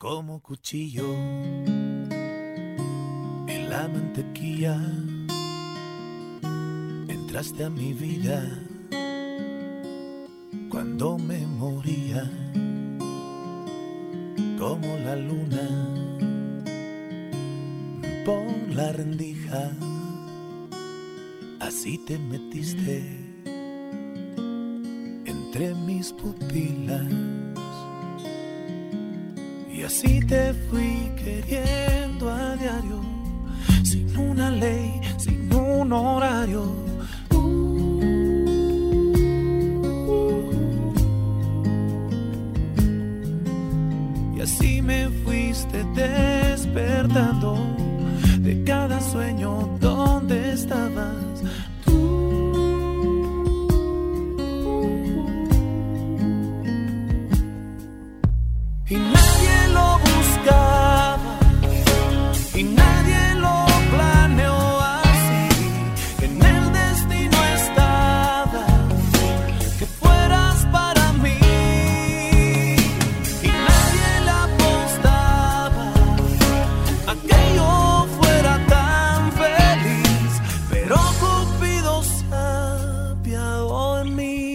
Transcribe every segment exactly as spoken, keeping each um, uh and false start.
como cuchillo en la mantequilla. Entraste a mi vida cuando me moría, como la luna por la rendija. Así te metiste entre mis pupilas y así te fui queriendo a diario, sin una ley, sin un horario. Uh, y así me fuiste despertando de cada sueño donde estabas. Y nadie lo buscaba, y nadie lo planeó así. En el destino estaba que fueras para mí. Y nadie le apostaba a que yo fuera tan feliz, pero Cupido se apiadó de mí.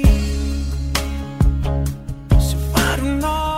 Se paró.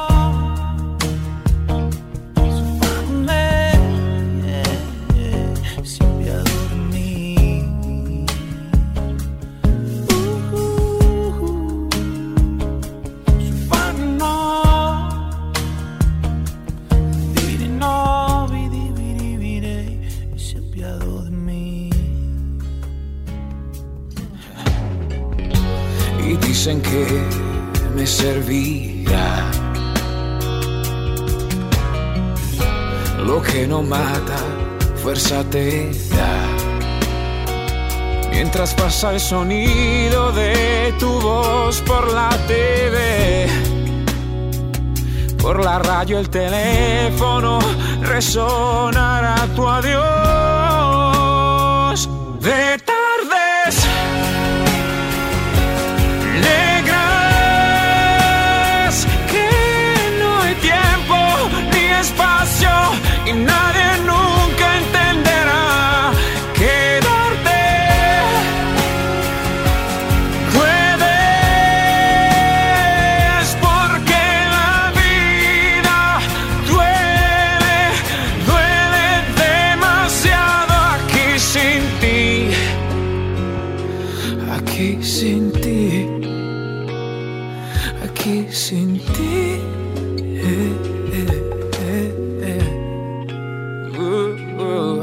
Dicen que me servirá lo que no mata, fuerza te da. Mientras pasa el sonido de tu voz por la T V, por la radio, el teléfono, resonará tu adiós. De tardes negras, que no hay tiempo ni espacio y nadie nunca entenderá. Quedarte puedes porque la vida duele, duele demasiado aquí sin ti, aquí sin ti. Aquí sin ti, eh, eh, eh, eh. Uh, uh.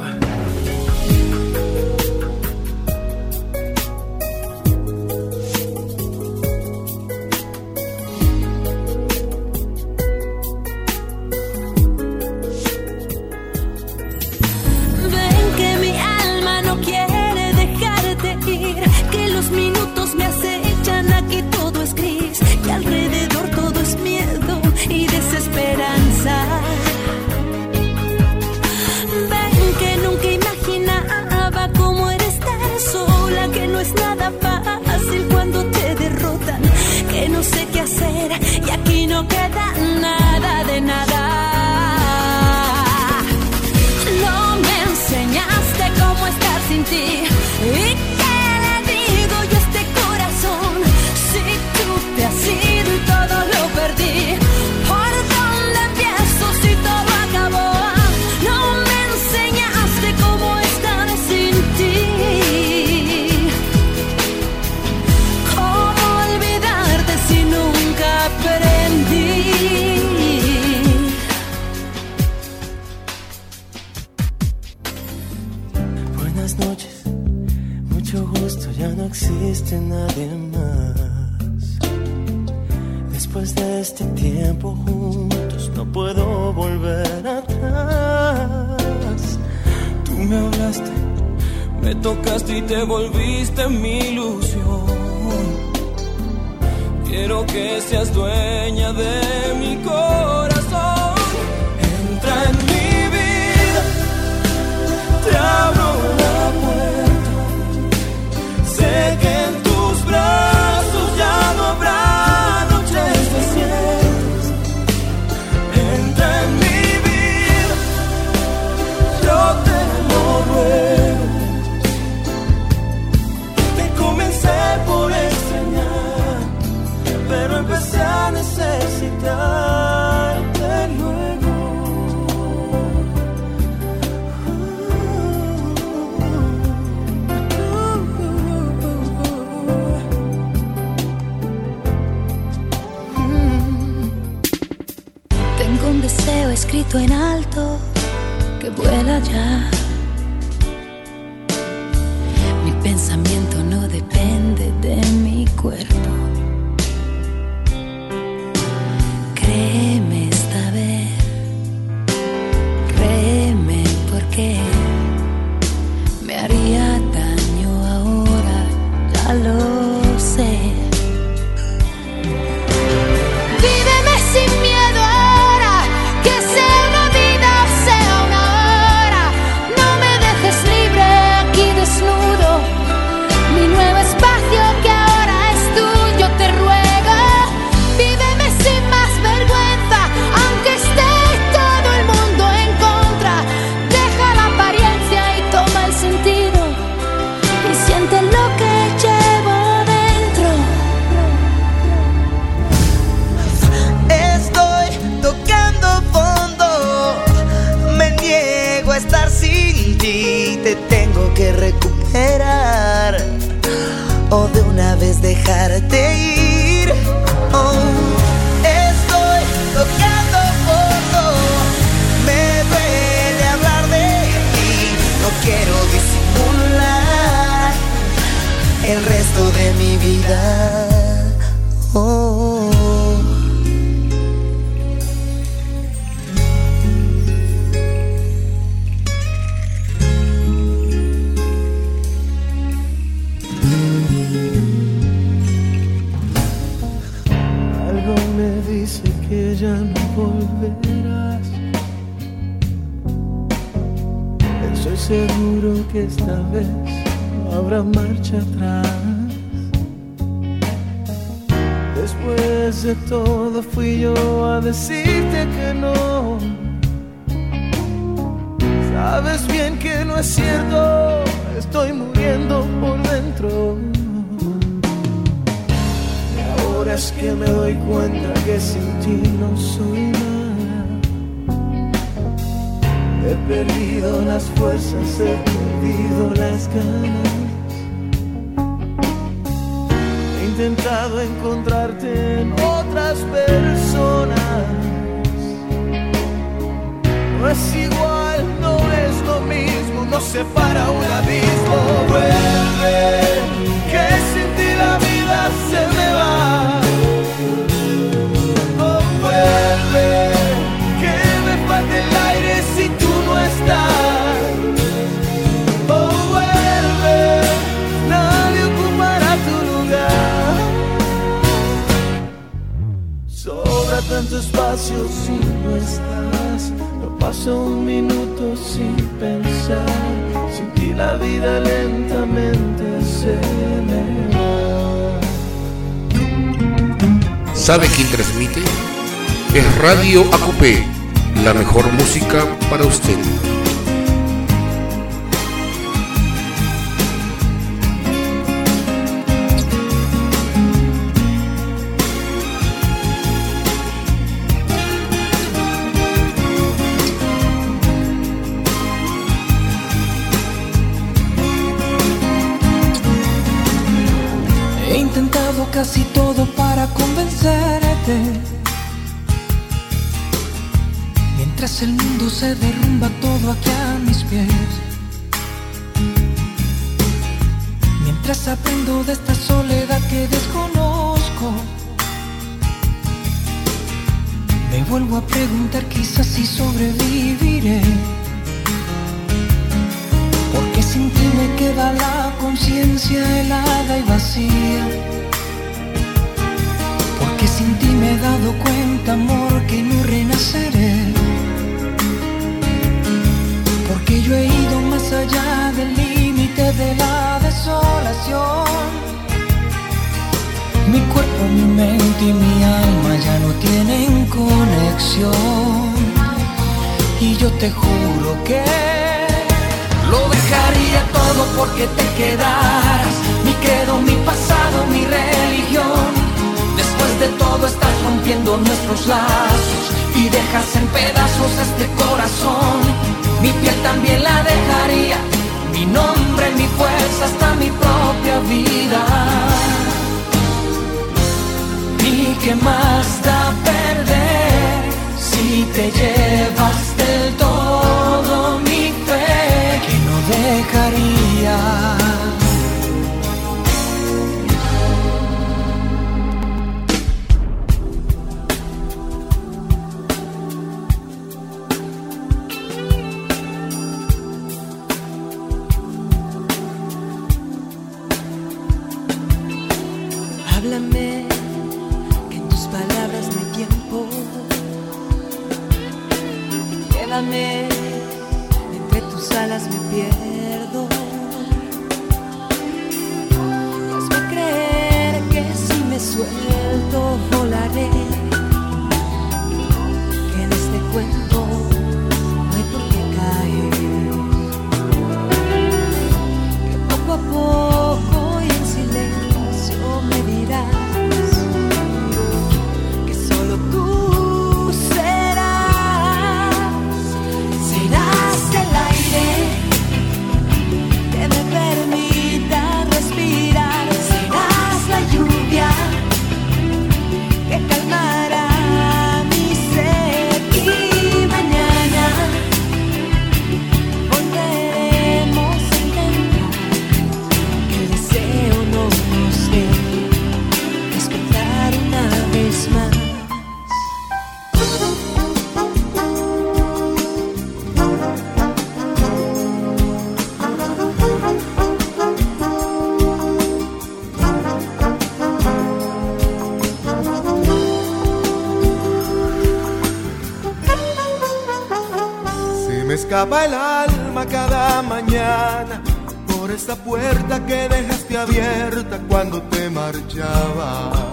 Ven que mi alma no quiere dejarte ir, que los minutos me acechan, aquí todo es gris y alrededor todo es miedo y desesperanza. Ven que nunca imaginaba cómo era estar sola, que no es nada fácil cuando te derrotan, que no sé qué hacer y aquí no queda nada de nada. No me enseñaste cómo estar sin ti. ¿Y qué le digo yo a este corazón? Si tú te has ido y todo lo perdí, ¿por dónde empiezo si todo acabó? No me enseñaste cómo estar sin ti, cómo olvidarte si nunca aprendí. Buenas noches, mucho gusto, ya no existe nadie más. Después de este tiempo juntos no puedo volver atrás. Tú me hablaste, me tocaste y te volviste mi ilusión. Quiero que seas dueña de mi corazón. Entra en mi vida, te abro la puerta. Sé que en tus brazos ya no habrá noches desiertas. Entra en mi deseo escrito en alto que vuela ya. Mi pensamiento no depende de mi cuerpo. Créeme esta vez, créeme porque me haría daño ahora, ya lo sé. Víveme sin miedo ahora, que sea una vida o sea una hora. No me dejes libre aquí desnudo, mi nuevo espacio que ahora es tuyo, te ruego. Víveme sin más vergüenza, aunque esté todo el mundo en contra. Deja la apariencia y toma el sentido, y siente lo que llevo dentro. Estoy tocando fondo, me niego a estar sin ti. Te tengo que recuperar o de una vez dejarte ir. Oh, estoy tocando fondo, me duele hablar de ti. No quiero disimular el resto de mi vida. Oh. Algo me dice que ya no volverás. Estoy seguro que esta vez no habrá marcha atrás. Después de todo fui yo a decirte que no. Sabes bien que no es cierto, estoy muriendo por dentro. Ahora es que me doy cuenta que sin ti no soy nada. He perdido las fuerzas, he perdido las ganas. He intentado encontrarte en otras personas. No es igual, no es lo mismo, nos separa un abismo. Vuelve, que sin ti la vida se me va. Oh, vuelve, que me falta el aire si tú no estás. Oh, vuelve, nadie ocupará tu lugar. Sobra tanto espacio si no estás. No paso un minuto sin pensar. Sin ti la vida lentamente se me va. ¿Sabe quién transmite? Es Radio A C U P, la mejor música para usted. He intentado casi todo para convencerte, mientras el mundo se derrumba todo aquí a mis pies. Mientras aprendo de esta soledad que desconozco, me vuelvo a preguntar quizás si sobreviviré. Porque sin ti me queda la conciencia helada y vacía. Porque sin ti me he dado cuenta, amor, que no renaceré. Porque yo he ido más allá del límite de la desolación. Mi cuerpo, mi mente y mi alma ya no tienen conexión. Y yo te juro que lo dejaría todo porque te quedaras. Mi credo, mi pasado, mi religión. Después de todo estás rompiendo nuestros lazos y dejas en pedazos este corazón. Mi piel también la dejaría, mi nombre, mi fuerza, hasta mi propia vida. ¿Y qué más da perder si si te llevas del todo mi fe, que no dejaría. Háblame, que en tus palabras no hay tiempo. Llévame, entre tus alas me pierdo. Hazme creer que si me suelto volaré, que en este cuento no hay por qué caer, que poco a poco y en silencio me dirás que solo tú serás, serás el aire que me permita respirar, serás la lluvia que calmará mi sed y mañana volveremos a intentar que el deseo no nos dé despertar una vez más. Se me escapa el alma cada mañana por esta puerta que dejaste abierta cuando te marchabas.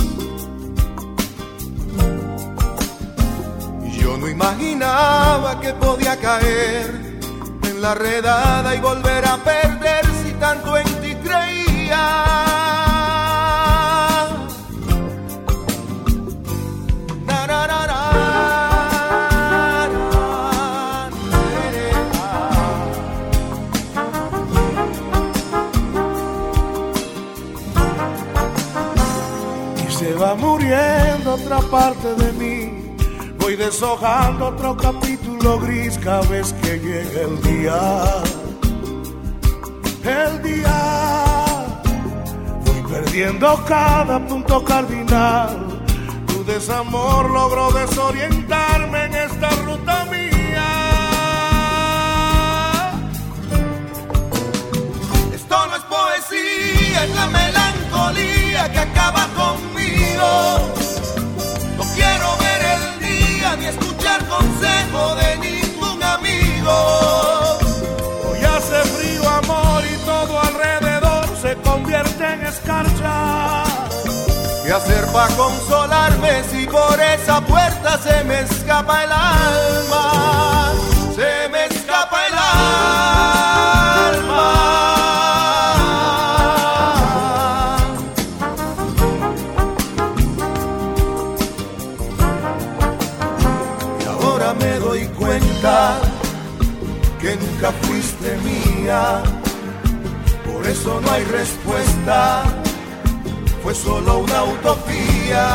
Y yo no imaginaba que podía caer en la redada y volver a perder si tanto en ti creía. Na, na, na, na. Se va muriendo otra parte de mí, voy deshojando otro capítulo gris cada vez que llega el día. El día, voy perdiendo cada punto cardinal. Tu desamor logró desorientarme en esta ruta mía. Esto no es poesía, es la melancolía que acaba conmigo. No quiero ver el día ni escuchar consejo de ningún amigo. Hoy hace frío, amor, y todo alrededor se convierte en escarcha. ¿Qué hacer para consolarme si por esa puerta se me escapa el alma? Se me escapa el alma. Me doy cuenta que nunca fuiste mía, por eso no hay respuesta, fue solo una utopía.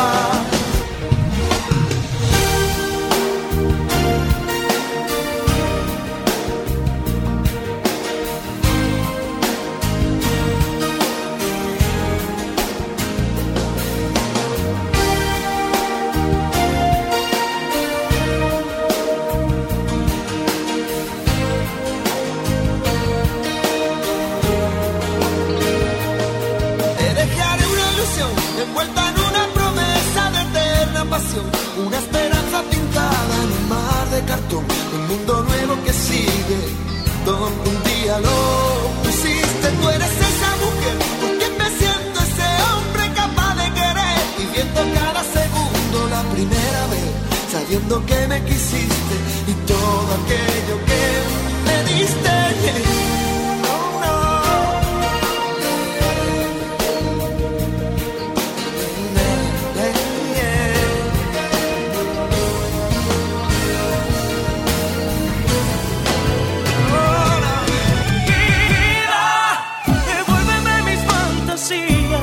Envuelta en una promesa de eterna pasión, una esperanza pintada en un mar de cartón, un mundo nuevo que sigue, donde un día lo pusiste. Tú eres esa mujer, por quien me siento ese hombre capaz de querer, viviendo cada segundo la primera vez, sabiendo que me quisiste y todo aquello que me diste.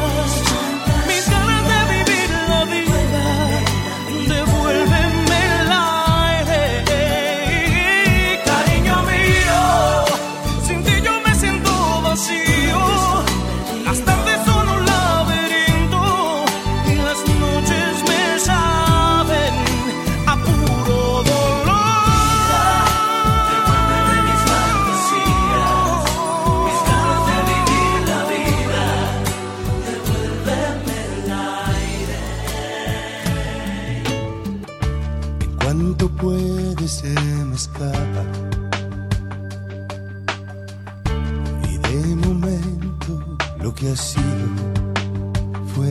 Mis ganas de vivir la vida, devuélveme se me escapa. Y de momento lo que ha sido fue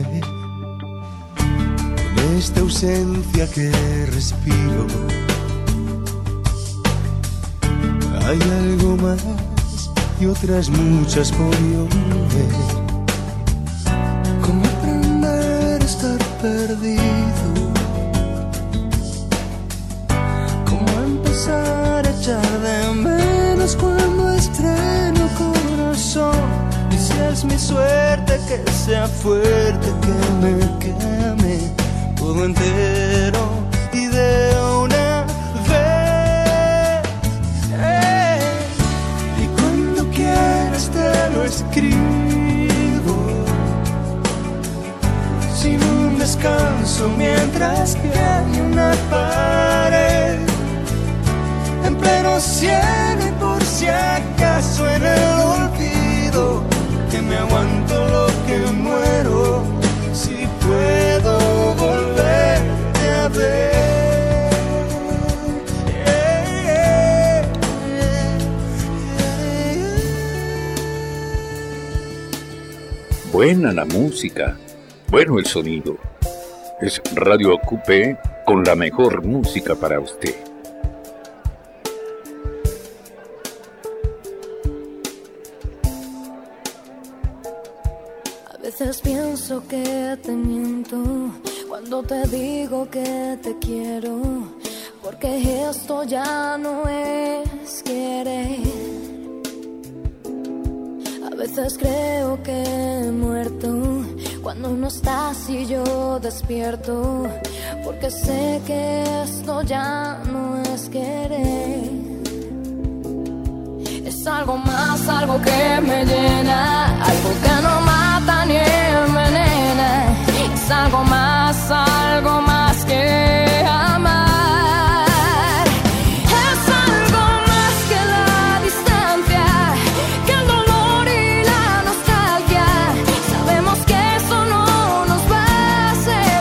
en esta ausencia que respiro. Hay algo más y otras muchas por llover. ¿Cómo aprender a estar perdido? ¿Cómo empezar a echar de menos cuando estreno corazón? Y si es mi suerte que sea fuerte, que me queme todo entero y de una vez. Hey. Y cuando quieras te lo escribo, sin un descanso, mientras que hay una pared en pleno cielo y por si acaso en el olvido, que me aguanto lo que muero, si puedo volverte a ver. Yeah, yeah, yeah, yeah. Buena la música, bueno el sonido. Es Radio A Q P con la mejor música para usted. A veces pienso que te miento cuando te digo que te quiero, porque esto ya no es querer. A veces creo que he muerto cuando no estás y yo despierto, porque sé que esto ya no es querer. Es algo más, algo que me llena, algo que no mata ni envenena. Es algo más, algo más que amar. Es algo más que la distancia, que el dolor y la nostalgia. Sabemos que eso no nos va a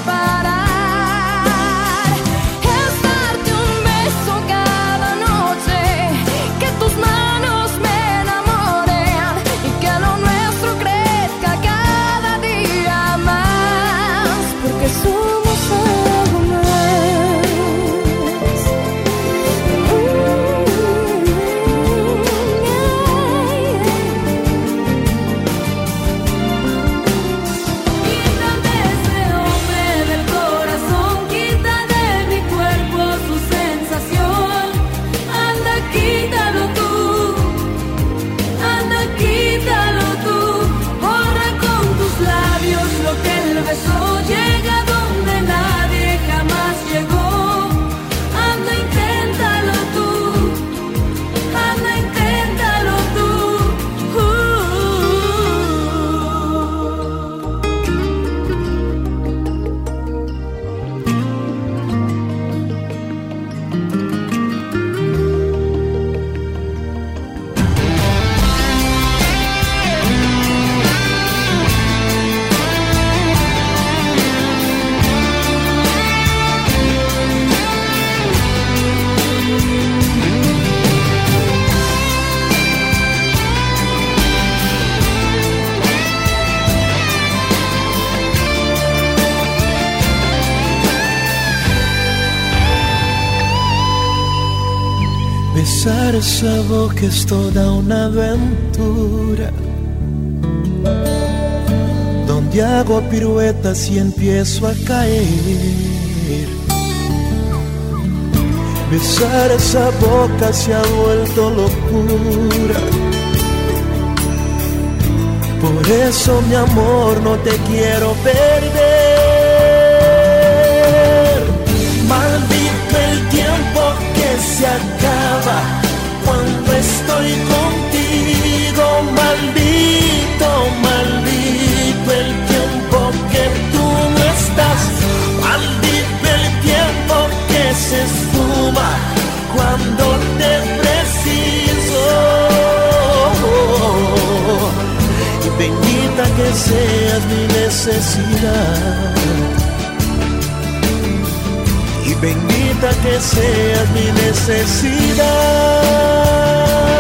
separar. Es darte un beso cada noche, que tus manos me enamoren y que lo nuestro crezca cada día más, porque somos algo más. Quítame ese hombre del corazón, quita de mi cuerpo su sensación. Anda, quítalo tú, anda, quítalo tú. Borra con tus labios lo que el beso llega donde nadie jamás llegó. Anda, inténtalo tú, anda, inténtalo tú. Besar esa boca es toda una aventura, donde hago piruetas y empiezo a caer. Besar esa boca se ha vuelto locura. Por eso, mi amor, no te quiero perder. Maldito el tiempo que se acaba cuando estoy contigo. Maldito, maldito el tiempo que tú no estás. Maldito el tiempo que se esfuma cuando te preciso. Y bendita que seas mi necesidad, y bendita importa que seas mi necesidad.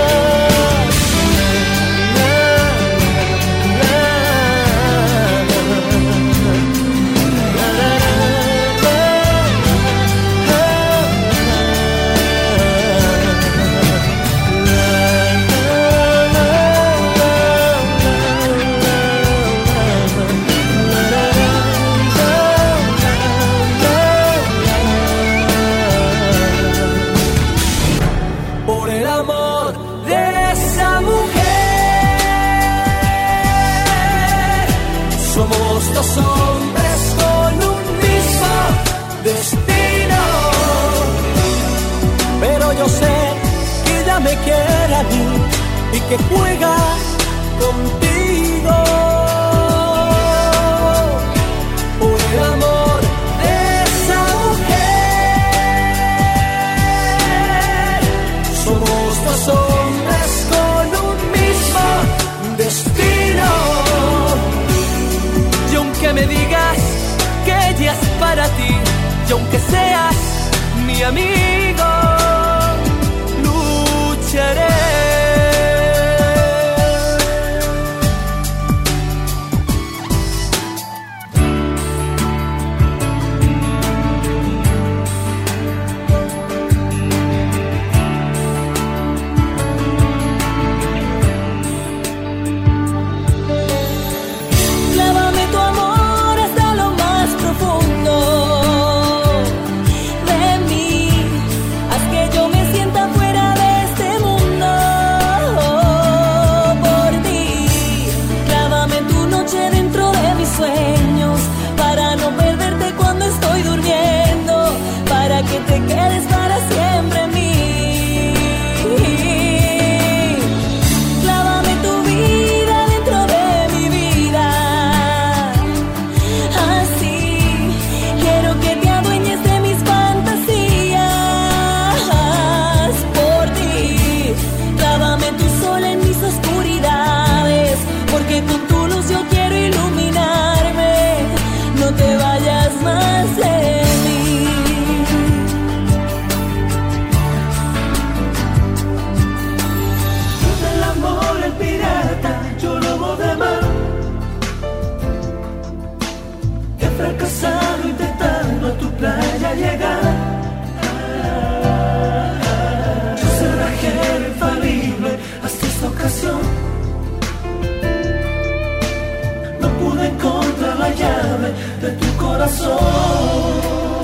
Dos hombres con un mismo destino, pero yo sé que ella me quiere a mí y que juega contigo. Por el amor de esa mujer, somos dos hombres con un mismo destino. Que me digas que ella es para ti, y aunque seas mi amigo, lucharé. De tu corazón.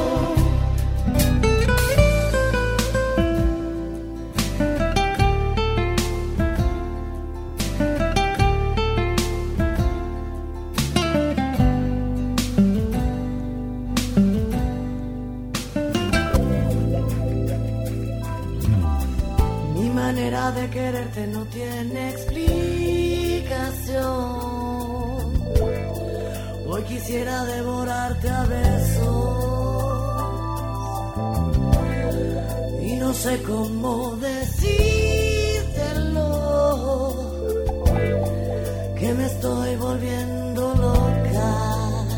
Mi manera de quererte no tiene explicación. Hoy quisiera devorarte a besos y no sé cómo decírtelo, que me estoy volviendo loca,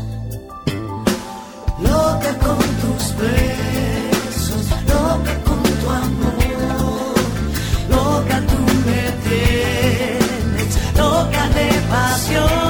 loca con tus besos, loca con tu amor, loca tú me tienes, loca de pasión.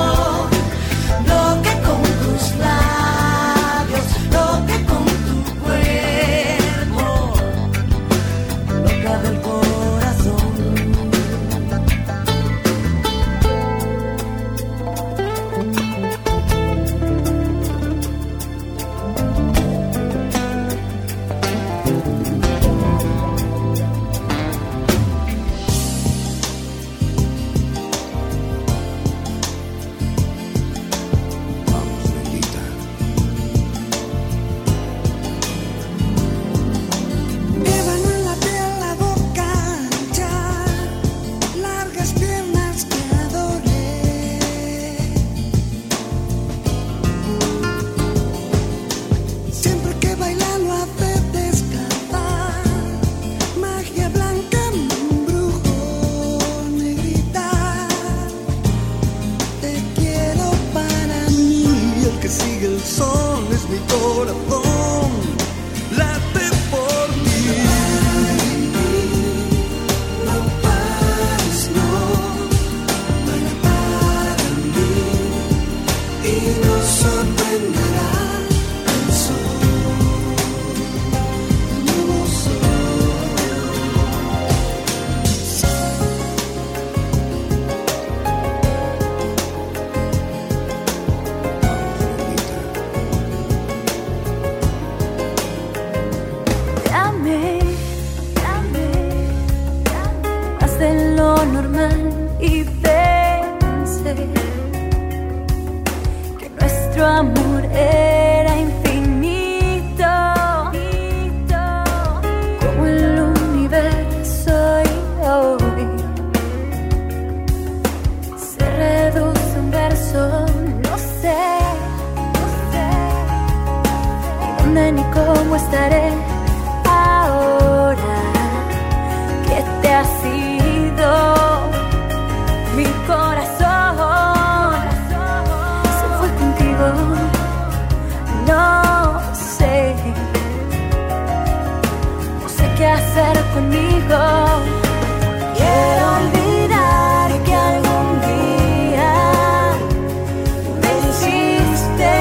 hacer conmigo. Quiero olvidar que algún día me hiciste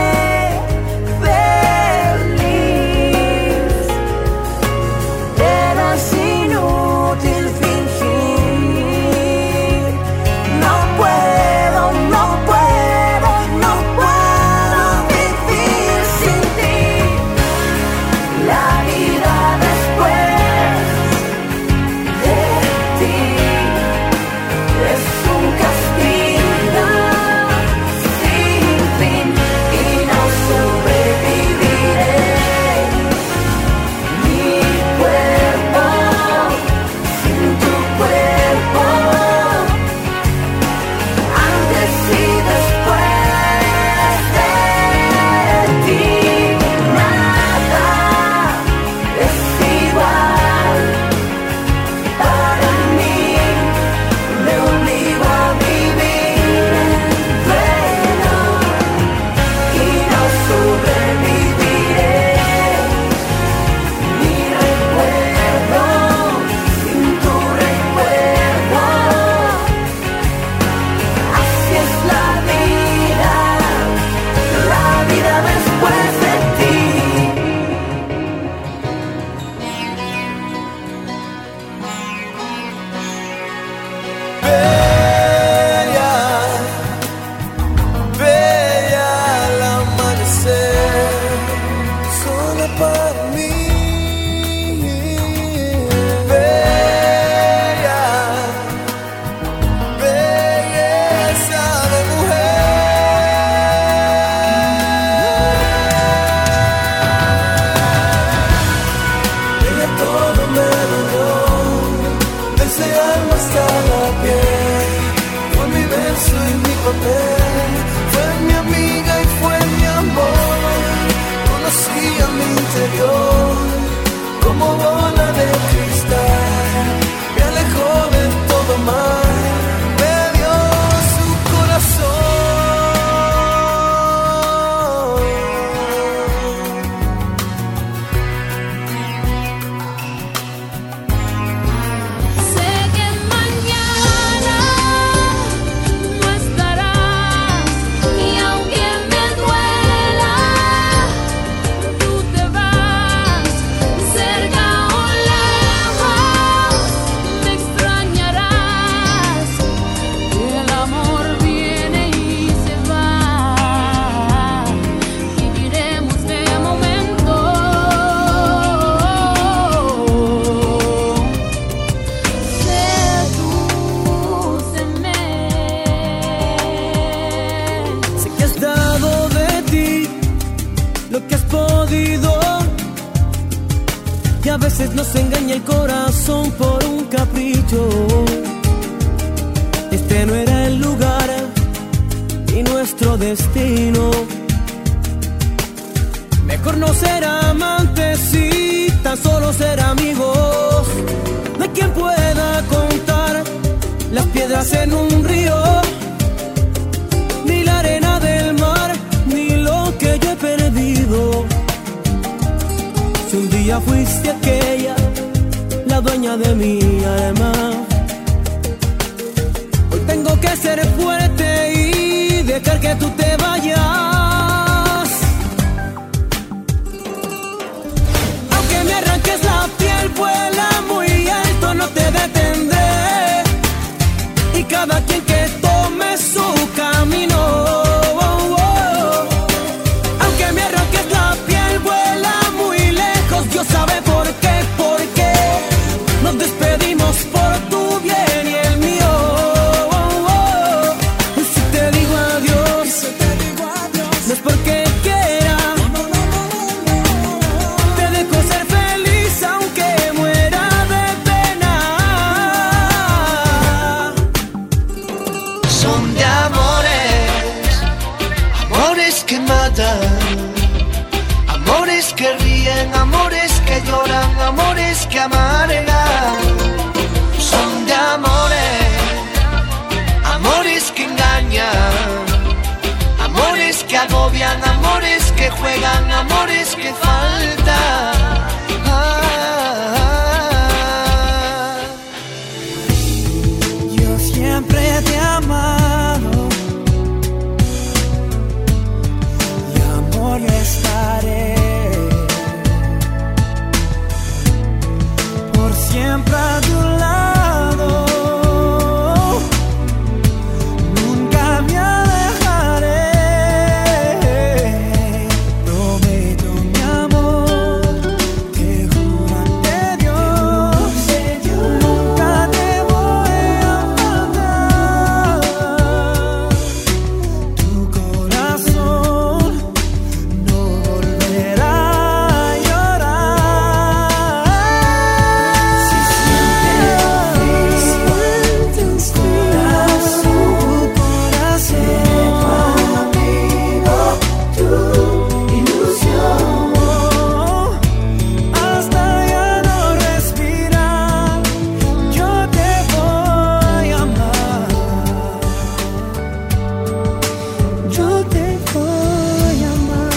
feliz, pero es inútil fingir. No puedo, no puedo, no puedo vivir sin ti. La vida después de ti es un castigo sin fin y no sobreviviré. Mi cuerpo sin tu cuerpo, antes y después de ti, nada es igual para mí. Me obligo a vivir en pleno y no sobreviviré. Mi recuerdo sin tu recuerdo, así es la vida, la vida después de ti. Bella, bella al amanecer, sola para mí. Bella, belleza de mujer. Ella todo me dolió, desde alma hasta la piel. Fue mi verso y mi papel, fue mi amiga y fue mi amor. Conocía mi interior como bola de cristal, me alejó de todo mal, me dio su corazón. Sé que mañana no estarás y aunque me duela, tú te vas. Cerca o lejos me extrañarás. El amor viene y se va. Viviremos de momento. Sedúceme. Sé que has dado de ti lo que has podido, y a veces nos engaña el corazón por un capricho. Este no era el lugar y nuestro destino. Mejor no ser amantes y tan solo ser amigos. No hay quien pueda contar las piedras en un río, ni la arena del mar, ni lo que yo he perdido. Si un día fuiste aquella, la dueña de mi alma, hoy tengo que ser fuerte y dejar que tú te vayas. Aunque me arranques la piel, vuela muy alto, no te detendré. Y cada quien que tome su camino. Oh, oh. Aunque me arranques la piel, vuela muy lejos. Dios sabe por qué, por qué nos despedimos por tu bien y el mío. Oh, oh. Y si te digo adiós, no es porque quiera. Te dejo ser feliz aunque muera de pena. Son de amores, amores que matan, amores que ríen, amores que lloran, amores que amargan. Son de amores, amores que engañan, amores que agobian, amores que juegan, amores que faltan. Ah, ah, ah. siempre a tu lado. Nunca me alejaré. Prometo mi amor, te juro ante Dios, nunca te voy a faltar. Tu corazón no volverá a llorar. Si sientes difícil tu corazón, tu ilusión, hasta ya no respirar, yo te voy a amar. Yo te voy a amar.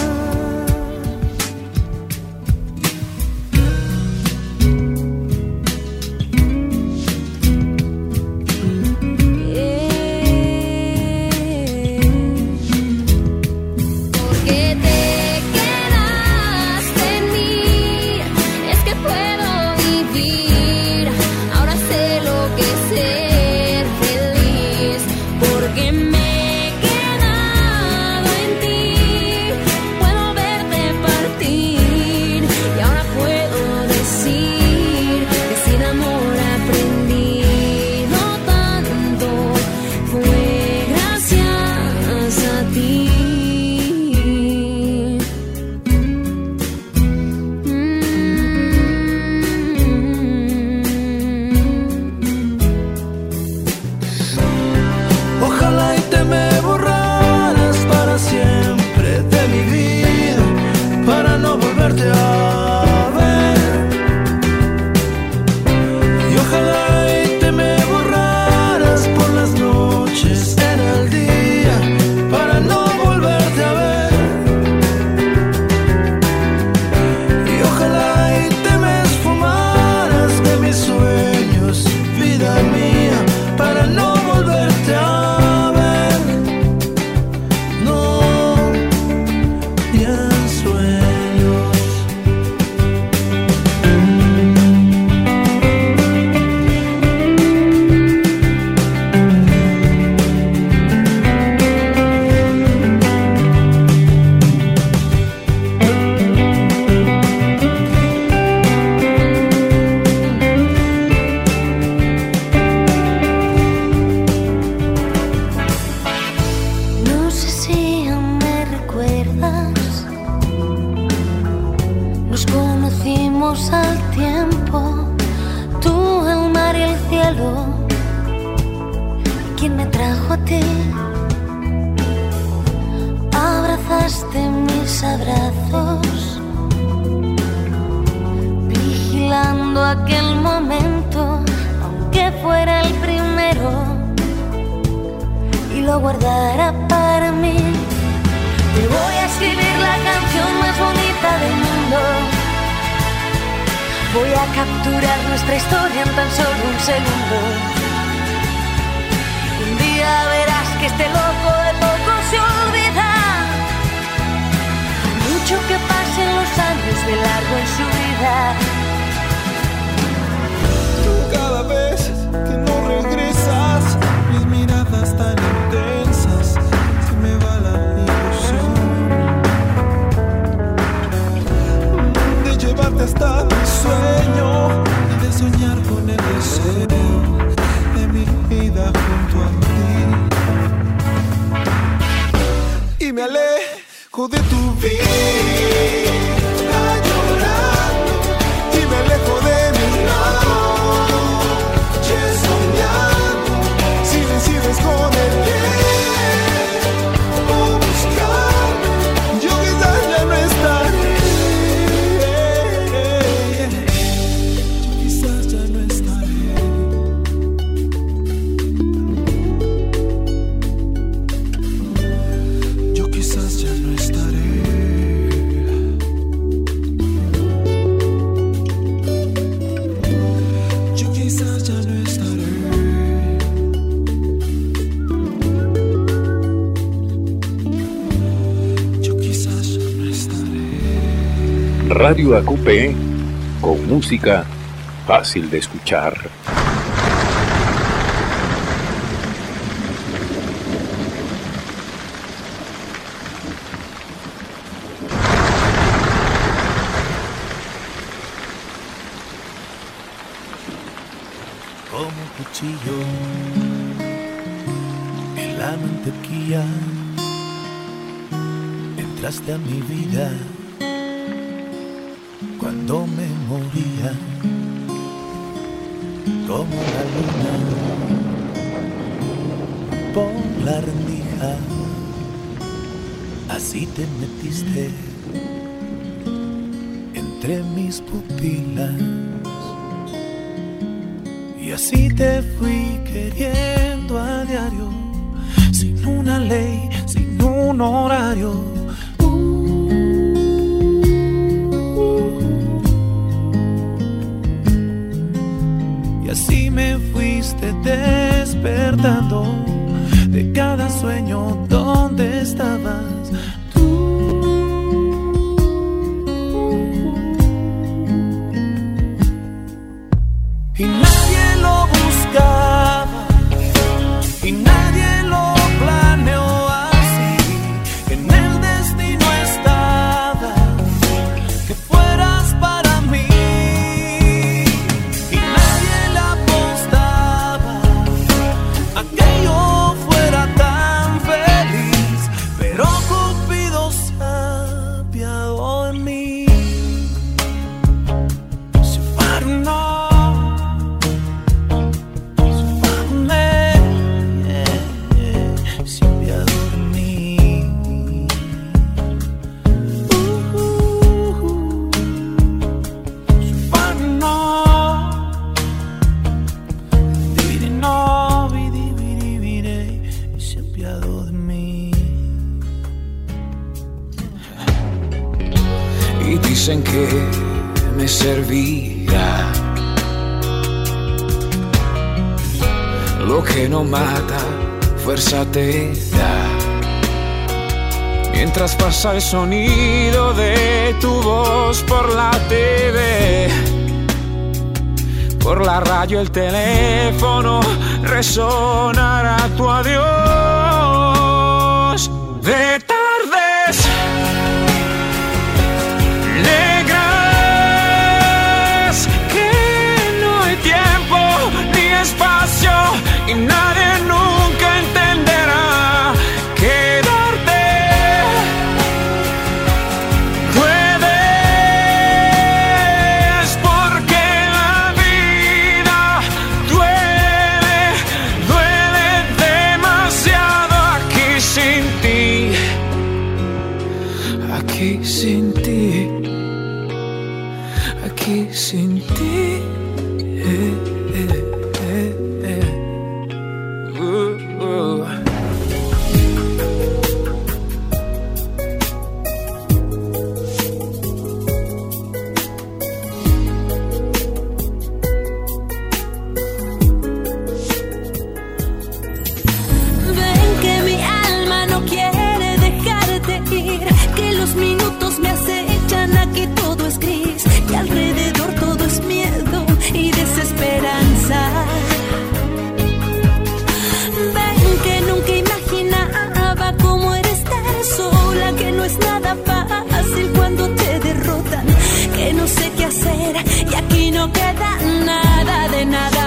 Porque te quedaste en mí, es que puedo vivir. Ahora sé lo que es ser feliz. Porque me he quedado en ti, puedo verte partir. Y ahora puedo decir que sin amor aprendido tanto, fue gracias a ti. Ojalá y te me borraras para siempre de mi vida, para no volverte a ver. Y ojalá y te me borraras por las noches en el día, para no volverte a ver. Y ojalá y te me esfumaras de mis sueños, vida mía, para no volverte a ver. No, ni en sueños. No sé si aún me recuerdas, nos conocimos al tiempo, tú, el mar y el cielo. ¿Quién me trajo a ti? Abrazaste mis abrazos, vigilando aquel momento, aunque fuera el primero, y lo guardara para mí. Te voy a escribir la canción más bonita del mundo. Voy a capturar nuestra historia en tan solo un segundo. Un día verás que este loco de poco se olvida. Mucho que pasen los años de largo en su vida. Tú cada vez que no regresas, mis miradas tan intensas, se me va la ilusión de llevarte hasta mi sueño y de soñar con el deseo de mi vida junto a ti. Y me alejo de tu vida llorando, y me alejo de mi noche soñando. Si decides con el tiempo buscarme, yo quizás ya no estaré. Yo quizás ya no estaré. Yo quizás ya no estaré. Yo quizás ya no estaré. Yo quizás ya no estaré. Radio A Q P con música fácil de escuchar. Como cuchillo en la mantequilla, entraste a mi vida cuando me moría, como la luna por la rendija, así te metiste entre mis pupilas. Y así te fui queriendo a diario, sin una ley, sin un horario. Uh, y así me fuiste despertando de cada sueño donde estabas. Y nadie lo buscaba, y nadie lo planeó así. En el destino estaba que fueras para mí, y nadie le apostaba a que yo fuera tan feliz, pero Cupido se apiadó de mí. Se paró. Dicen que me servía lo que no mata, fuerza te da. Mientras pasa el sonido de tu voz por la T V, por la radio, el teléfono, resonará tu adiós. De tardes negras, que no hay tiempo ni espacio y nadie nunca entenderá. Quedarte puedes porque la vida duele, duele demasiado aquí sin ti, aquí sin ti. Aquí sin ti, eh, eh, eh, eh. Uh, uh. Ven que mi alma no quiere dejarte ir, que los minutos me acechan, aquí todo es gris. Y alrededor todo es miedo y desesperanza. Ven que nunca imaginaba cómo era estar sola, que no es nada fácil cuando te derrotan, que no sé qué hacer y aquí no queda nada de nada.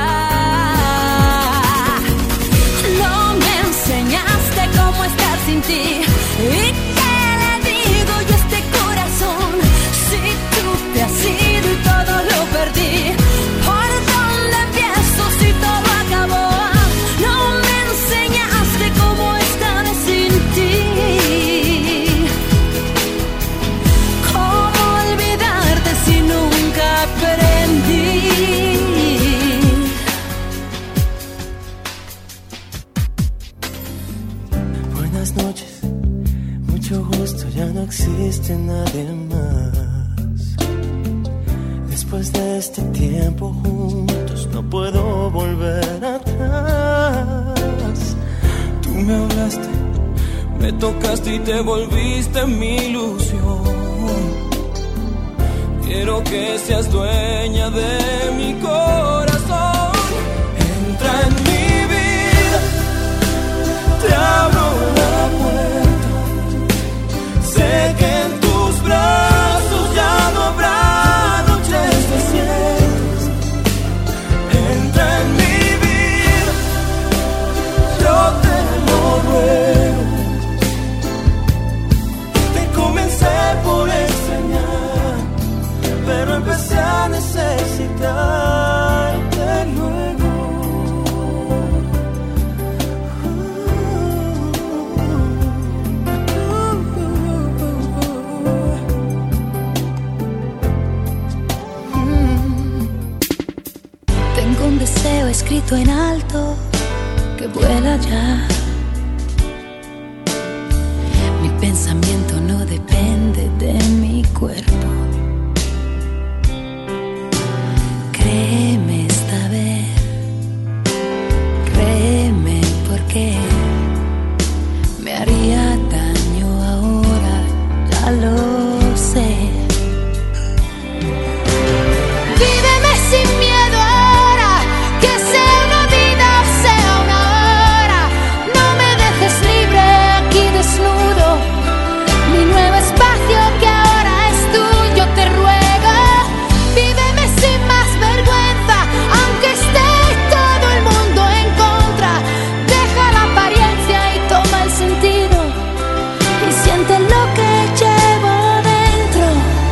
No me enseñaste cómo estar sin ti, y qué le digo yo a este corazón si tú te has ido y todo lo perdí. ¿Por dónde empiezo si todo acabó? No me enseñaste cómo estar sin ti, cómo olvidarte si nunca aprendí. Buenas noches, mucho gusto, ya no existe nadie más. Después de este tiempo juntos no puedo volver atrás. Tú me hablaste, me tocaste y te volviste mi ilusión. Y quiero que seas dueña de mi corazón. Entra en mi vida, te abro la puerta. Sé que en tus brazos ya no habrá noches desiertas. Entra en mi vida, yo te lo ruego. Te comencé por extrañar, pero empecé a necesitarte luego. Tengo un deseo escrito en alto que vuela ya. Mi pensamiento no depende de mi cuerpo. Créeme esta vez, créeme porque me haría daño ahora, ya lo sé. Víveme sin miedo ahora, que sea una vida o sea una hora. No me dejes libre aquí desnudo, mi nuevo espacio que ahora es tuyo, te ruego. Víveme sin más vergüenza, aunque esté todo el mundo en contra. Deja la apariencia y toma el sentido, y siente lo que llevo dentro.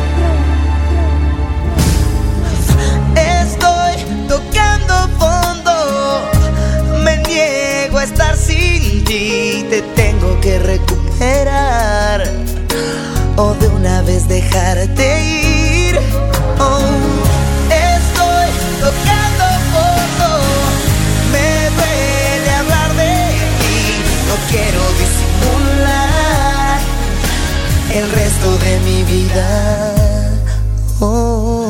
Estoy tocando fondo, me niego a estar sin ti. Te tengo que recuperar o de una vez dejarte ir. Oh, estoy tocando fondo, me duele hablar de ti. No quiero disimular el resto de mi vida. Oh.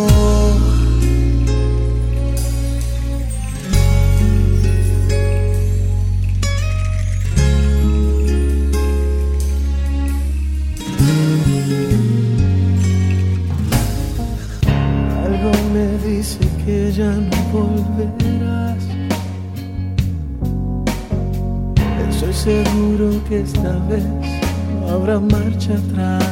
Algo me dice que ya no volverás. Estoy seguro que esta vez no habrá marcha atrás.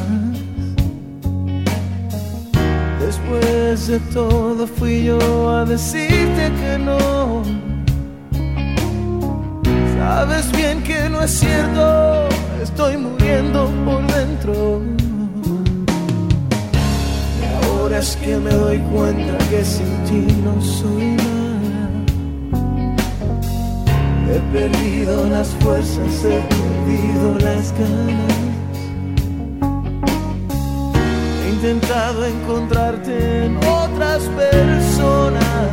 Después de todo fui yo a decirte que no. Sabes bien que no es cierto, estoy muriendo por dentro. Ahora es que me doy cuenta que sin ti no soy nada. He perdido las fuerzas, he perdido las ganas. He intentado encontrarte en otras personas.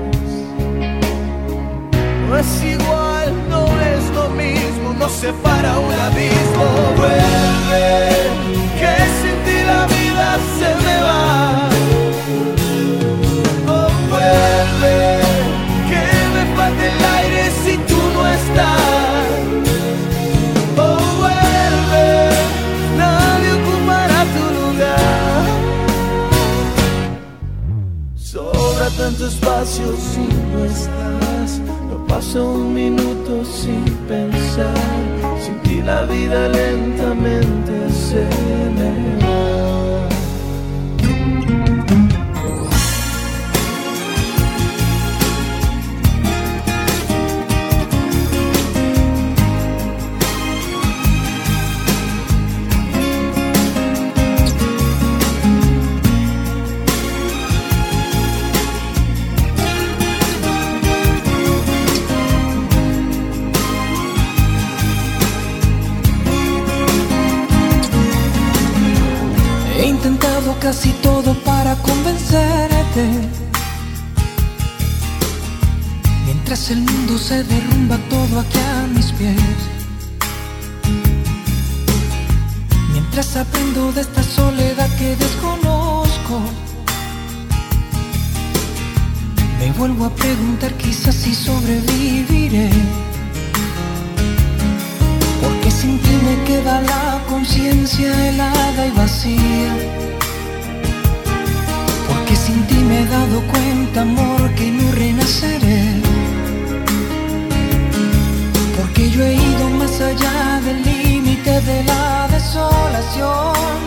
No es igual, no es lo mismo, nos separa un abismo. Vuelve, que sin ti la vida se me va. Oh, vuelve, que me falta el aire si tú no estás. Oh, vuelve, nadie ocupará tu lugar. Sobra tanto espacio si no estás. No paso un minuto sin pensar. Sin ti la vida lentamente se me va. Casi todo para convencerte, mientras el mundo se derrumba todo aquí a mis pies. Mientras aprendo de esta soledad que desconozco, me vuelvo a preguntar quizás si sobreviviré. Porque sin ti me queda la conciencia helada y vacía. que sin ti me he dado cuenta, amor, que no renaceré. Porque yo he ido más allá del límite de la desolación.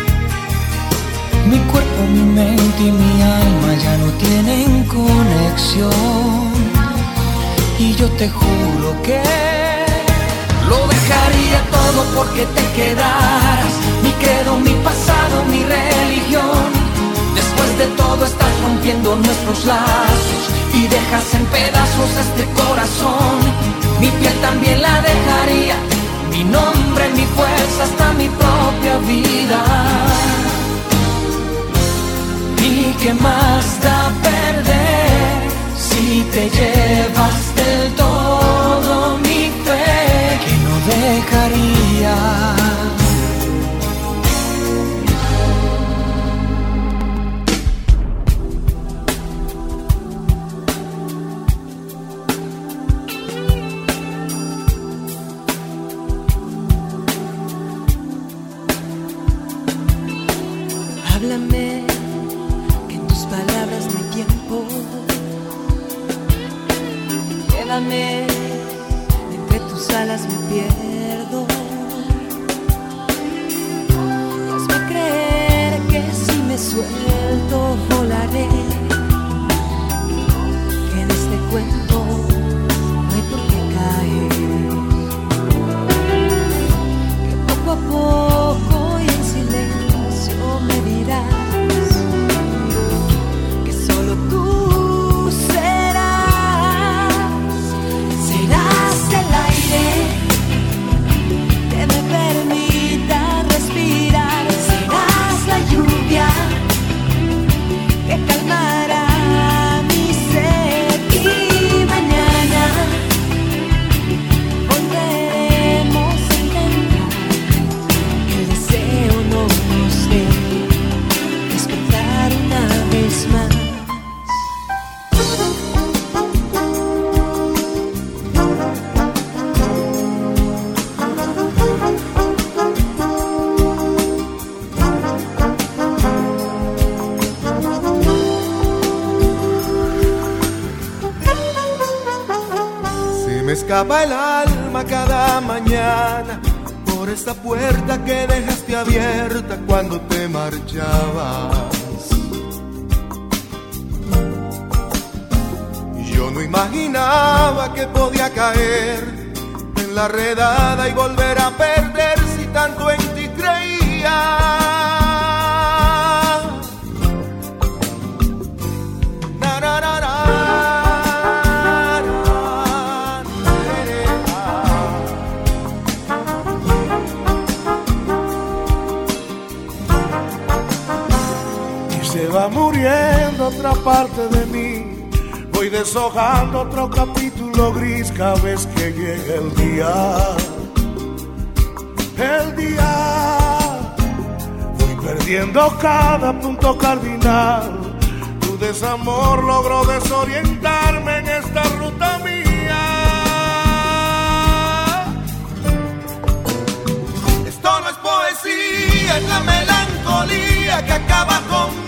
Mi cuerpo, mi mente y mi alma ya no tienen conexión. Y yo te juro que lo dejaría todo porque te quedaras. Mi credo, mi pasado, mi religión. Después de todo estás rompiendo nuestros lazos y dejas en pedazos este corazón. Mi piel también la dejaría, mi nombre, mi fuerza, hasta mi propia vida. ¿Y qué más da perder si te llevas del todo mi fe que no dejaría? Háblame, que en tus palabras no hay tiempo. Llévame, entre tus alas me pierdo. Y hazme creer que si me suelto volaré. Que en este cuento no hay por qué caer. Que poco a poco y en silencio me dirás que solo tú serás, serás el aire que me permita respirar, serás la lluvia que calmará mi sed y mañana volveremos a intentar que el deseo no nos dé despertar una vez más. Se me escapa el alma cada mañana por esta puerta que dejaste abierta cuando te marchabas. Yo no imaginaba que podía caer en la redada y volver a perder si tanto en ti creía. Na, na, na, na. Se va muriendo otra parte de mí, voy deshojando otro capítulo gris cada vez que llega el día. El día, voy perdiendo cada punto cardinal. Tu desamor logró desorientarme en esta ruta mía. Esto no es poesía, es la melancolía que acaba conmigo.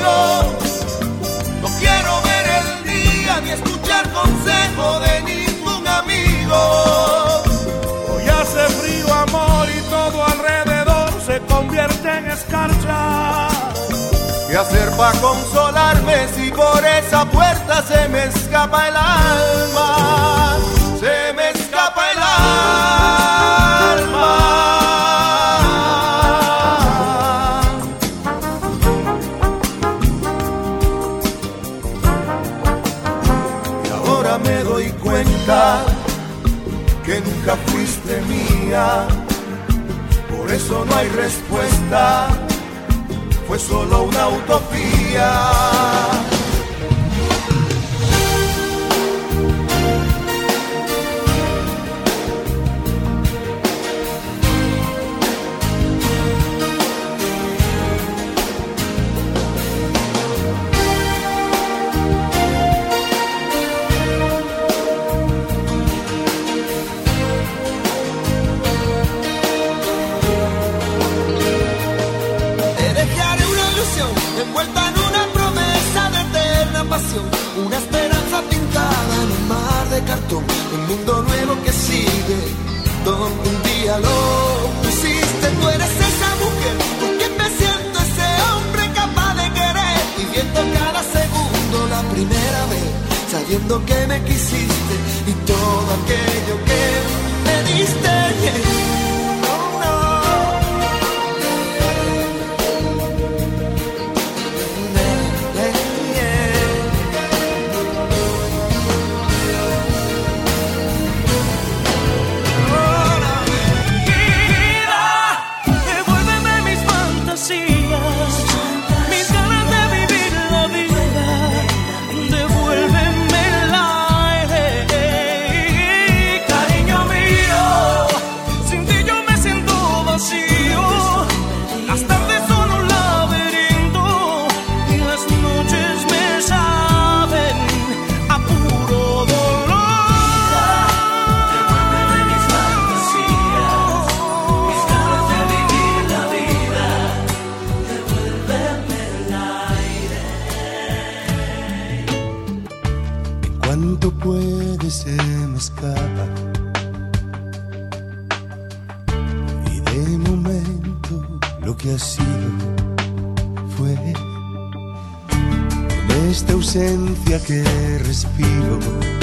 No quiero ver el día ni escuchar consejo de ningún amigo. Hoy hace frío, amor, y todo alrededor se convierte en escarcha. ¿Qué hacer para consolarme si por esa puerta se me escapa el alma? Se me escapa el alma. Me doy cuenta que nunca fuiste mía, por eso no hay respuesta, fue solo una utopía. Envuelta en una promesa. pronto un mundo nuevo que sigue, donde un día lo pusiste. Tú eres esa mujer por quien me siento ese hombre capaz de querer, viviendo cada segundo la primera vez, sabiendo que me quisiste y todo aquello que me diste. Oh, no. Se me escapa y de momento lo que ha sido fue en esta ausencia que respiro.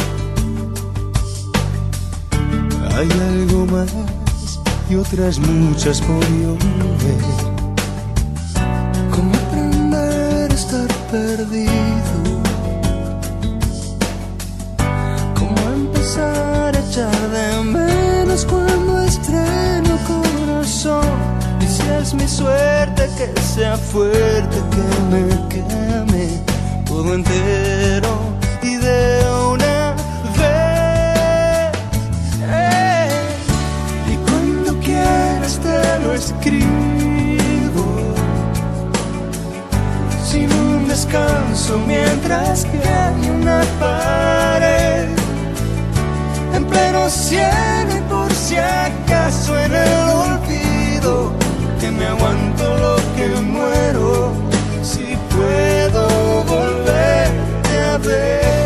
Hay algo más y otras muchas por llover. ¿Cómo aprender a estar perdido? A echar de menos cuando estreno corazón. Y si es mi suerte que sea fuerte, que me queme todo entero y de una vez. Y cuando quieras te lo escribo, sin un descanso, mientras que hay una pared en pleno cielo, y por si acaso en el olvido, que me aguanto lo que muero, si puedo volverte a ver.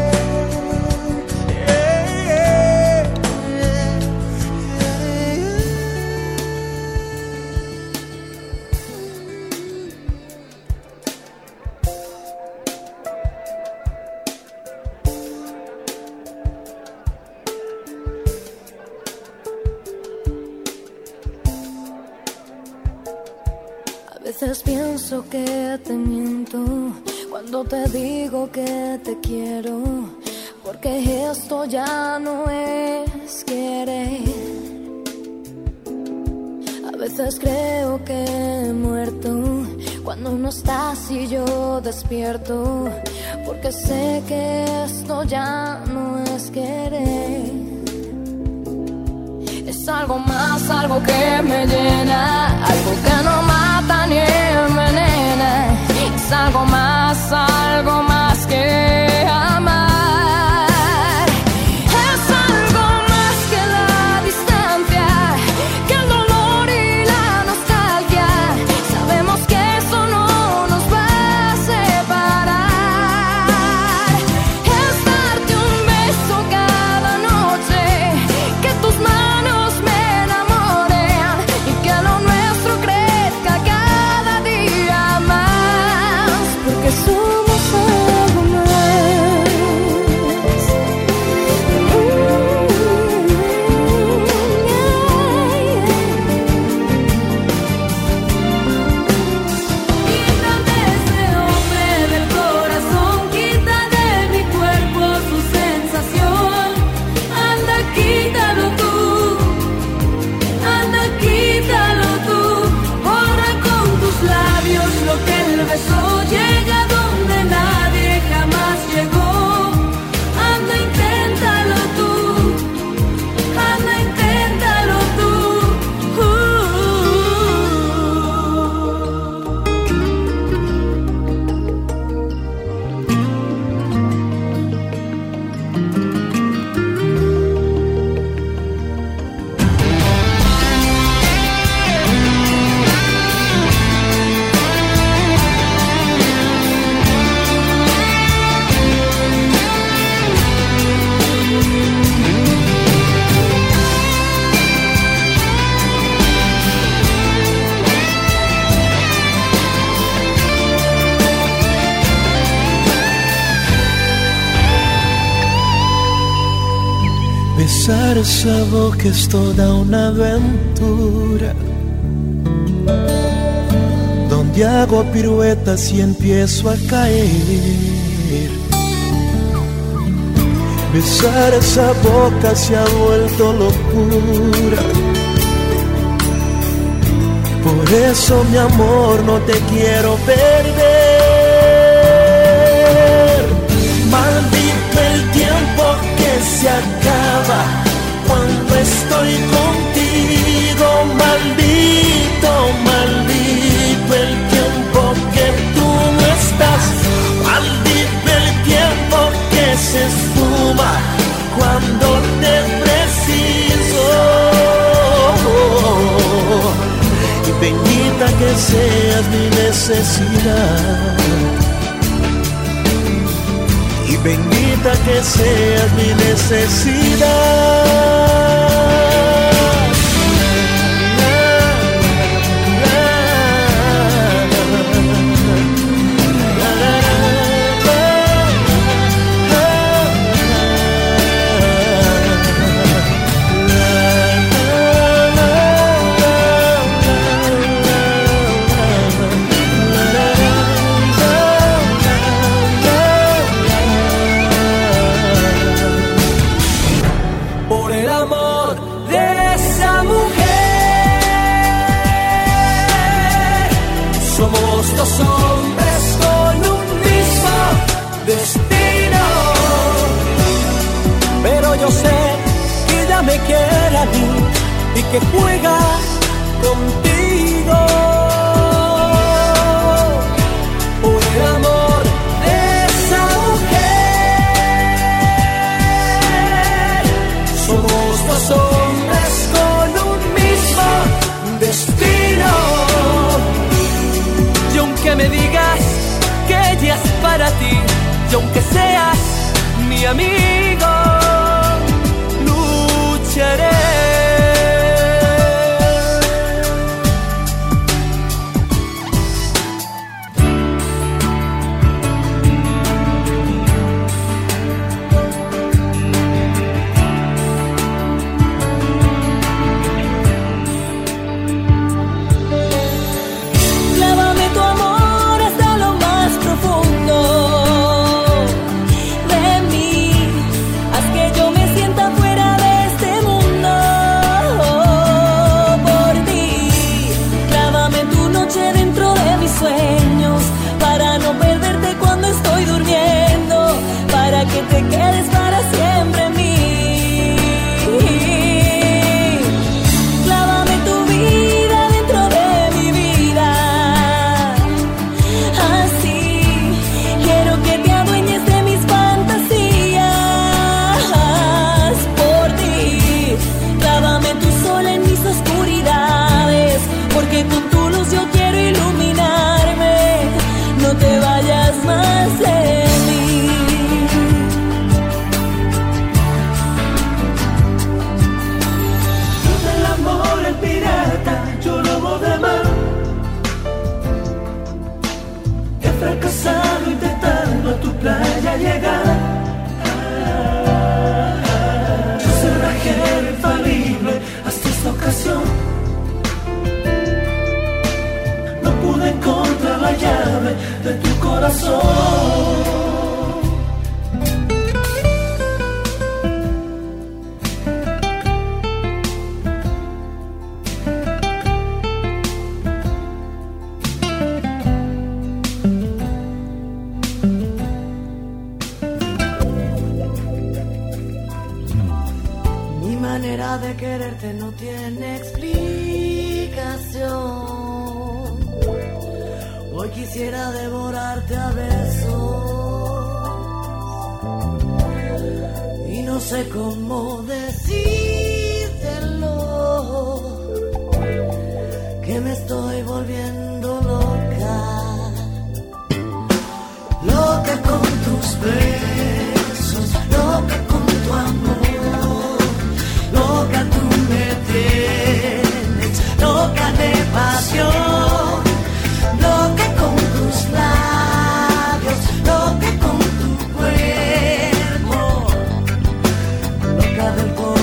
A veces pienso que te miento cuando te digo que te quiero, porque esto ya no es querer. A veces creo que he muerto cuando no estás y yo despierto, porque sé que esto ya no es querer. Es algo más, algo que me llena, algo que no mata ni envenena. Es algo más, algo más que amar. Es algo más que la distancia, que el dolor y la nostalgia. Sabemos que eso no nos va a separar. Es darte un beso cada noche, que tus manos me enamoren y que lo nuestro crezca cada día más. Besar esa boca es toda una aventura, donde hago piruetas y empiezo a caer. Besar esa boca se ha vuelto locura. Por eso, mi amor, no te quiero perder. Maldito el tiempo que se acaba cuando estoy contigo. Maldito, maldito el tiempo que tú no estás. Maldito el tiempo que se esfuma cuando te preciso. Y bendita que seas mi necesidad. Y bendita que seas mi necesidad. Dos hombres con un mismo destino, pero yo sé que ella me quiere a mí y que juega contigo. Por el amor de esa mujer, somos dos hombres con un mismo destino. Y aunque me digas que ella es para ti, y aunque seas mi amigo, lucharé. Que te quedes para siempre en mí. Clávame tu vida dentro de mi vida. Así quiero que te adueñes de mis fantasías. Por ti, clávame tu sol en mis oscuridades, porque con tu luz yo quiero iluminarme. No te vayas más de mí. He fracasado intentando a tu playa llegar. Yo soy cerrajero infalible hasta esta ocasión. No pude encontrar la llave de tu corazón. De quererte no tiene explicación. Hoy quisiera devorarte a besos y no sé cómo decírtelo, que me estoy volviendo loca, loca con tus besos, loca con tu amor. Loca tú me tienes, loca de pasión, loca con tus labios, loca con tu cuerpo, loca del corazón.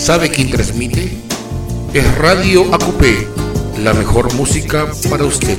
¿Sabe quién transmite? Es Radio A Q P, la mejor música para usted.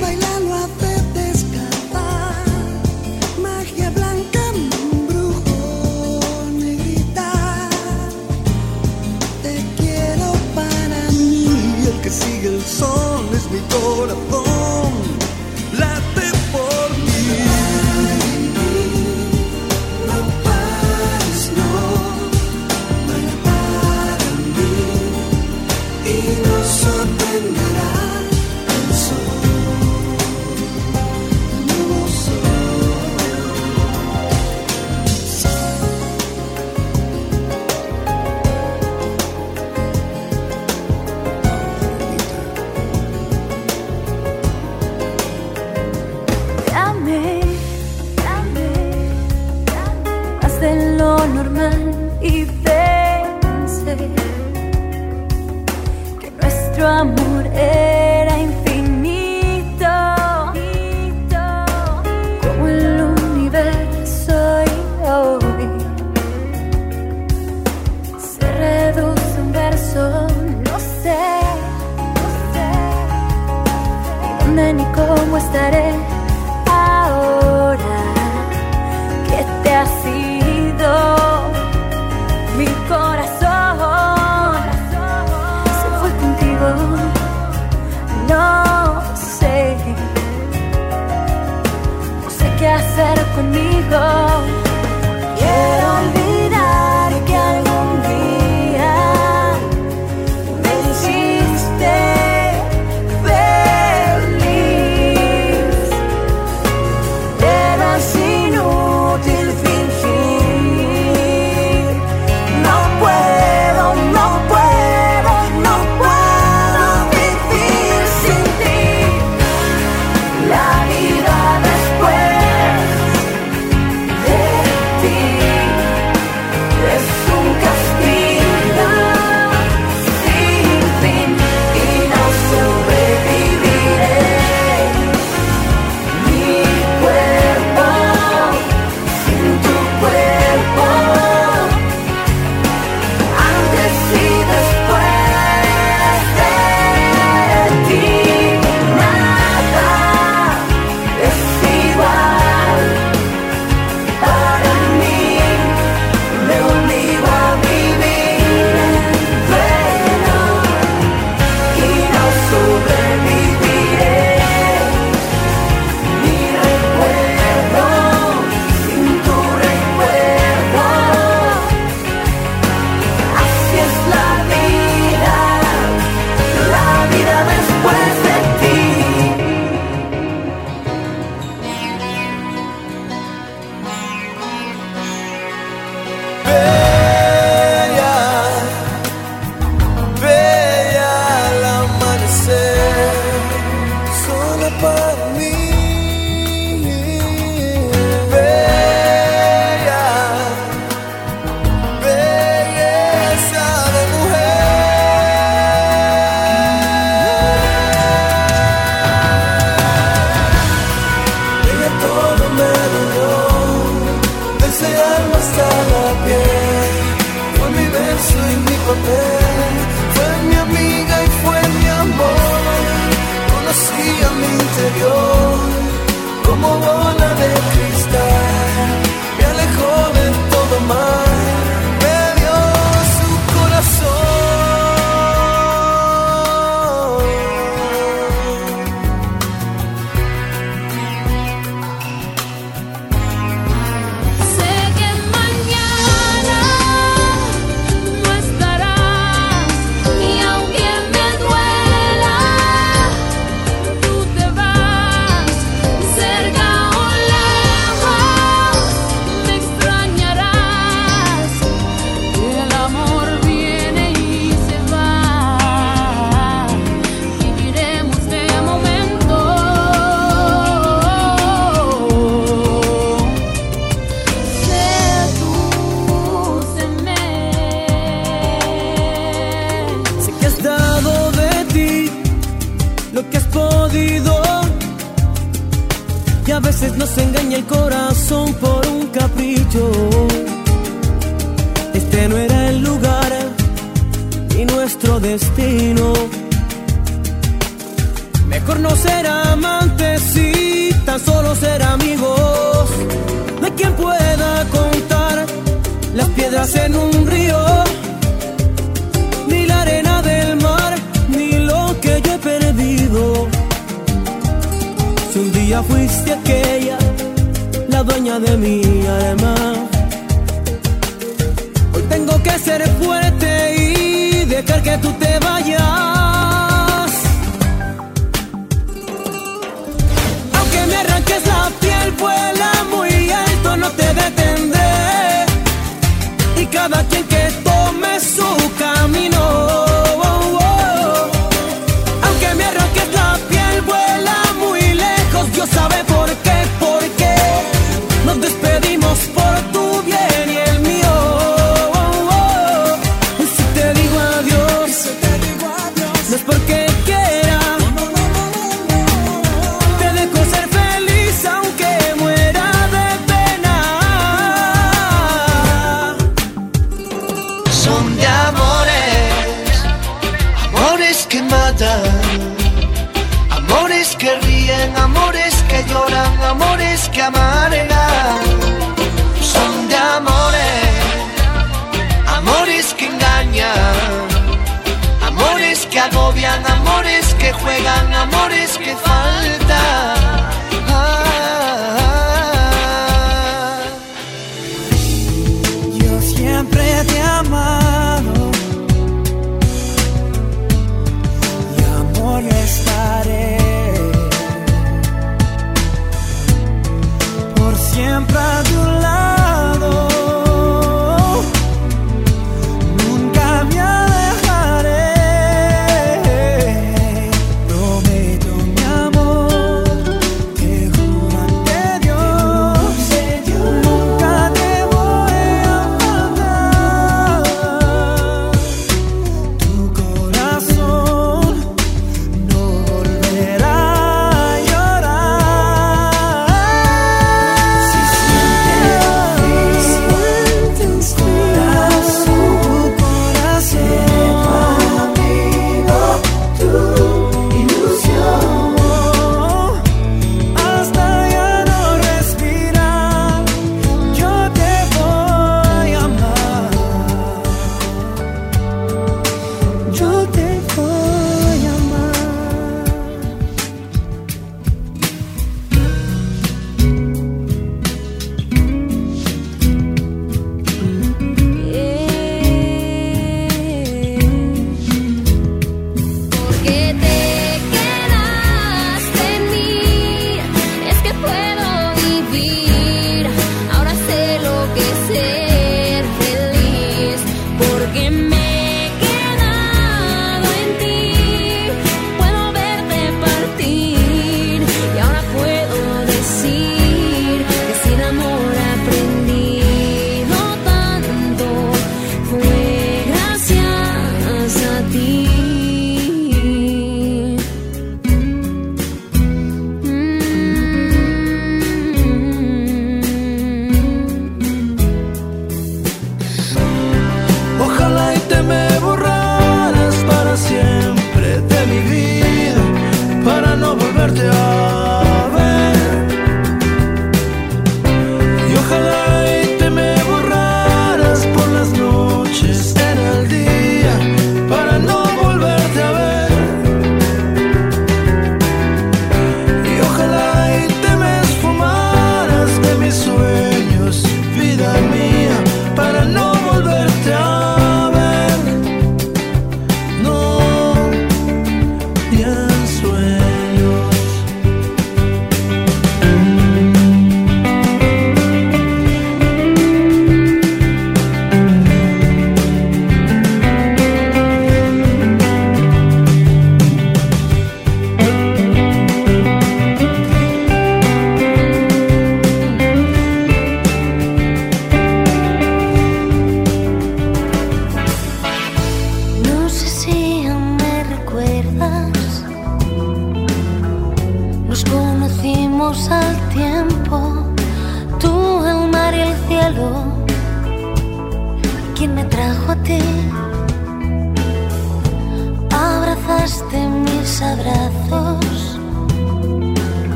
a veces nos engaña el corazón por un capricho. Este no era el lugar nuestro destino. Mejor no ser amantes y tan solo ser amigos. No hay quien pueda contar las piedras en un río, ni la arena del mar, ni lo que yo he perdido. Si un día fuiste aquella, la dueña de mi alma, hoy tengo que ser fuerte y dejar que tú te vayas. Aunque me arranques la piel, vuela muy alto, no te detendré. Y cada quien que tome su camino, oh, oh. Aunque me arranques la piel, vuela muy lejos. Dios sabe por qué, por qué nos despedimos por tu bien y el mío, oh, oh. Y si te digo adiós, no es porque quiera, te dejo ser feliz aunque muera de pena. Son de amores, amores que matan, amores que ríen, amores que lloran, amores que amargan. Son de amores, amores que engañan, amores que agobian, amores que juegan, amores que faltan. Ah, Yo siempre te he amado y amor yo estaré por siempre a tu lado. Nunca me alejaré. Prometo mi amor, te juro ante Dios, nunca te voy a faltar. Tu corazón no volverá a llorar. Si sientes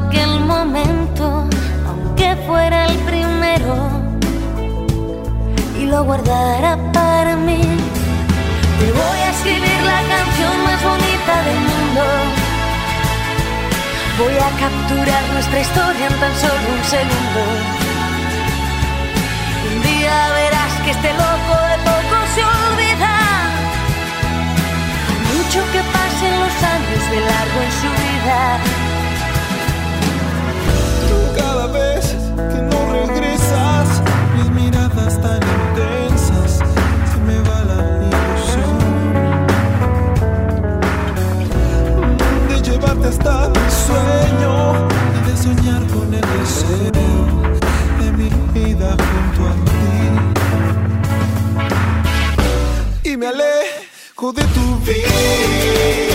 aquel momento, aunque fuera el primero, y lo guardara para mí. Te voy a escribir la canción más bonita del mundo. Voy a capturar nuestra historia en tan solo un segundo. Un día verás que este loco de poco se olvida. Mucho que pasen los años de largo en su vida. Tú cada vez que no regresas, mis miradas tan intensas, se me va la ilusión de llevarte hasta mi sueño y de soñar con el deseo de mi vida junto a ti. Y me alejo de tu vida.